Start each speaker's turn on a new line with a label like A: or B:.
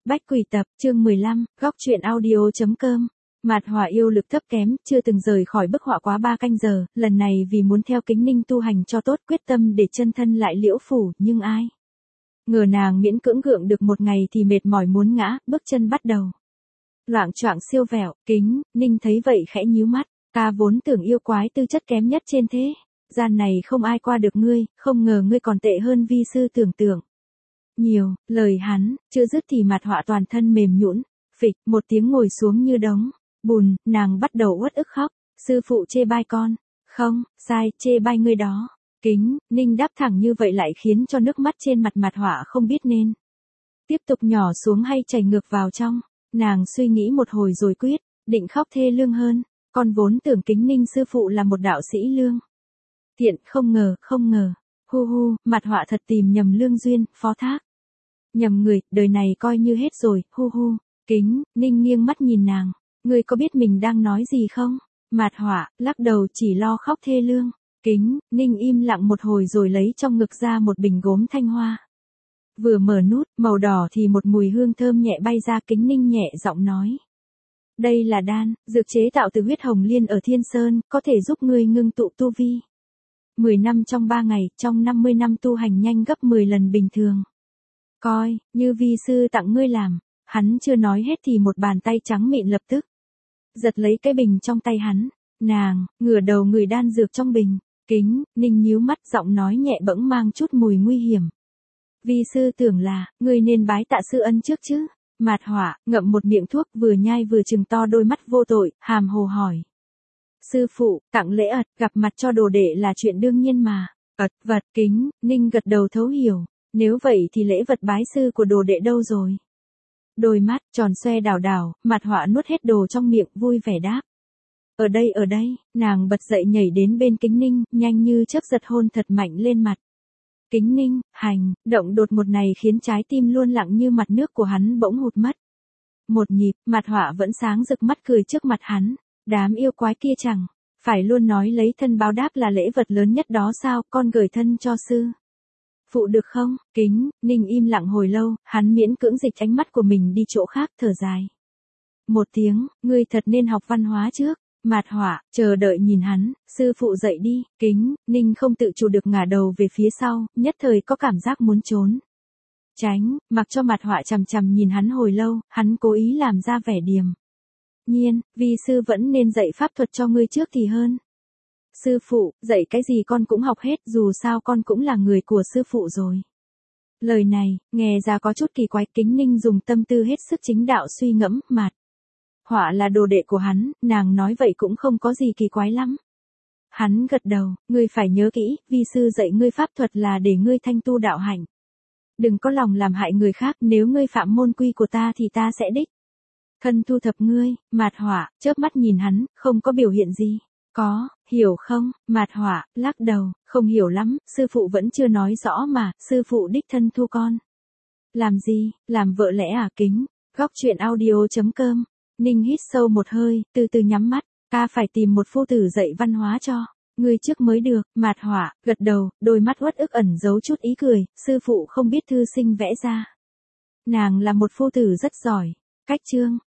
A: Bách Quỷ tập, chương 15, góc truyện audio.com. Mạt Hỏa yêu lực thấp kém, chưa từng rời khỏi bức họa quá 3 canh giờ, lần này vì muốn theo Kính Ninh tu hành cho tốt, quyết tâm để chân thân lại Liễu phủ, nhưng ai ngờ nàng miễn cưỡng gượng được một ngày thì mệt mỏi muốn ngã, bước chân bắt đầu loạng choạng siêu vẹo. Kính Ninh thấy vậy khẽ nhíu mắt, ta vốn tưởng yêu quái tư chất kém nhất trên thế gian này không ai qua được ngươi, không ngờ ngươi còn tệ hơn vi sư tưởng tượng nhiều. Lời hắn chưa dứt thì Mạt Họa toàn thân mềm nhũn, phịch một tiếng ngồi xuống như đống bùn, nàng bắt đầu uất ức khóc. Sư phụ chê bai con. Không, sai, chê bai ngươi đó. Kính Ninh đáp thẳng như vậy lại khiến cho nước mắt trên mặt Mạt Họa không biết nên tiếp tục nhỏ xuống hay chảy ngược vào trong. Nàng suy nghĩ một hồi rồi quyết định khóc thê lương hơn. Con vốn tưởng Kính Ninh sư phụ là một đạo sĩ lương thiện, không ngờ, hu hu, Mạt Họa thật tìm nhầm lương duyên, phó thác nhầm người, đời này coi như hết rồi, hu hu. Kính Ninh nghiêng mắt nhìn nàng, ngươi có biết mình đang nói gì không? Mạt Họa lắc đầu chỉ lo khóc thê lương. Kính Ninh im lặng một hồi rồi lấy trong ngực ra một bình gốm thanh hoa. Vừa mở nút, màu đỏ thì một mùi hương thơm nhẹ bay ra. Kính Ninh nhẹ giọng nói, đây là đan, dược chế tạo từ huyết hồng liên ở Thiên Sơn, có thể giúp ngươi ngưng tụ tu vi 10 năm trong 3 ngày, trong 50 năm tu hành nhanh gấp 10 lần bình thường. Coi như vi sư tặng ngươi làm. Hắn chưa nói hết thì một bàn tay trắng mịn lập tức giật lấy cái bình trong tay hắn. Nàng ngửa đầu ngửi đan dược trong bình. Kính Ninh nhíu mắt, giọng nói nhẹ bẫng mang chút mùi nguy hiểm. Vi sư tưởng là ngươi nên bái tạ sư ân trước chứ. Mạt Họa ngậm một miệng thuốc, vừa nhai vừa trừng to đôi mắt vô tội, hàm hồ hỏi. Sư phụ, tặng lễ ật, gặp mặt cho đồ đệ là chuyện đương nhiên mà. Ật vật. Kính Ninh gật đầu thấu hiểu. Nếu vậy thì lễ vật bái sư của đồ đệ đâu rồi? Đôi mắt tròn xoe đảo đảo, Mạt Họa nuốt hết đồ trong miệng, vui vẻ đáp. Ở đây, nàng bật dậy nhảy đến bên Kính Ninh, nhanh như chớp giật hôn thật mạnh lên mặt. Kính Ninh, hành động đột ngột này khiến trái tim luôn lặng như mặt nước của hắn bỗng hụt mất một nhịp. Mạt Họa vẫn sáng rực mắt cười trước mặt hắn. Đám yêu quái kia chẳng phải luôn nói lấy thân báo đáp là lễ vật lớn nhất đó sao, con gửi thân cho sư phụ được không? Kính Ninh im lặng hồi lâu, hắn miễn cưỡng dịch ánh mắt của mình đi chỗ khác, thở dài một tiếng, ngươi thật nên học văn hóa trước. Mạt Họa chờ đợi nhìn hắn. Sư phụ dậy đi. Kính Ninh không tự chủ được ngả đầu về phía sau, nhất thời có cảm giác muốn trốn tránh, mặc cho Mạt Họa chằm chằm nhìn hắn hồi lâu. Hắn cố ý làm ra vẻ điềm nhiên, vi sư vẫn nên dạy pháp thuật cho ngươi trước thì hơn. Sư phụ, dạy cái gì con cũng học hết, dù sao con cũng là người của sư phụ rồi. Lời này nghe ra có chút kỳ quái. Kính Ninh dùng tâm tư hết sức chính đạo suy ngẫm. Mạt Họa là đồ đệ của hắn, nàng nói vậy cũng không có gì kỳ quái lắm. Hắn gật đầu, ngươi phải nhớ kỹ, vi sư dạy ngươi pháp thuật là để ngươi thanh tu đạo hạnh. Đừng có lòng làm hại người khác, nếu ngươi phạm môn quy của ta thì ta sẽ đích thân thu thập ngươi. Mạt Họa chớp mắt nhìn hắn, không có biểu hiện gì. Có, hiểu không? Mạt Họa lắc đầu, không hiểu lắm, sư phụ vẫn chưa nói rõ mà. Sư phụ đích thân thu con làm gì? Làm vợ lẽ à? Kính góc truyện audio.com. Ninh hít sâu một hơi, từ từ nhắm mắt. Ta phải tìm một phu tử dạy văn hóa cho ngươi trước mới được. Mạt Họa gật đầu, đôi mắt uất ức ẩn giấu chút ý cười. Sư phụ không biết thư sinh vẽ ra nàng là một phu tử rất giỏi. Cách chương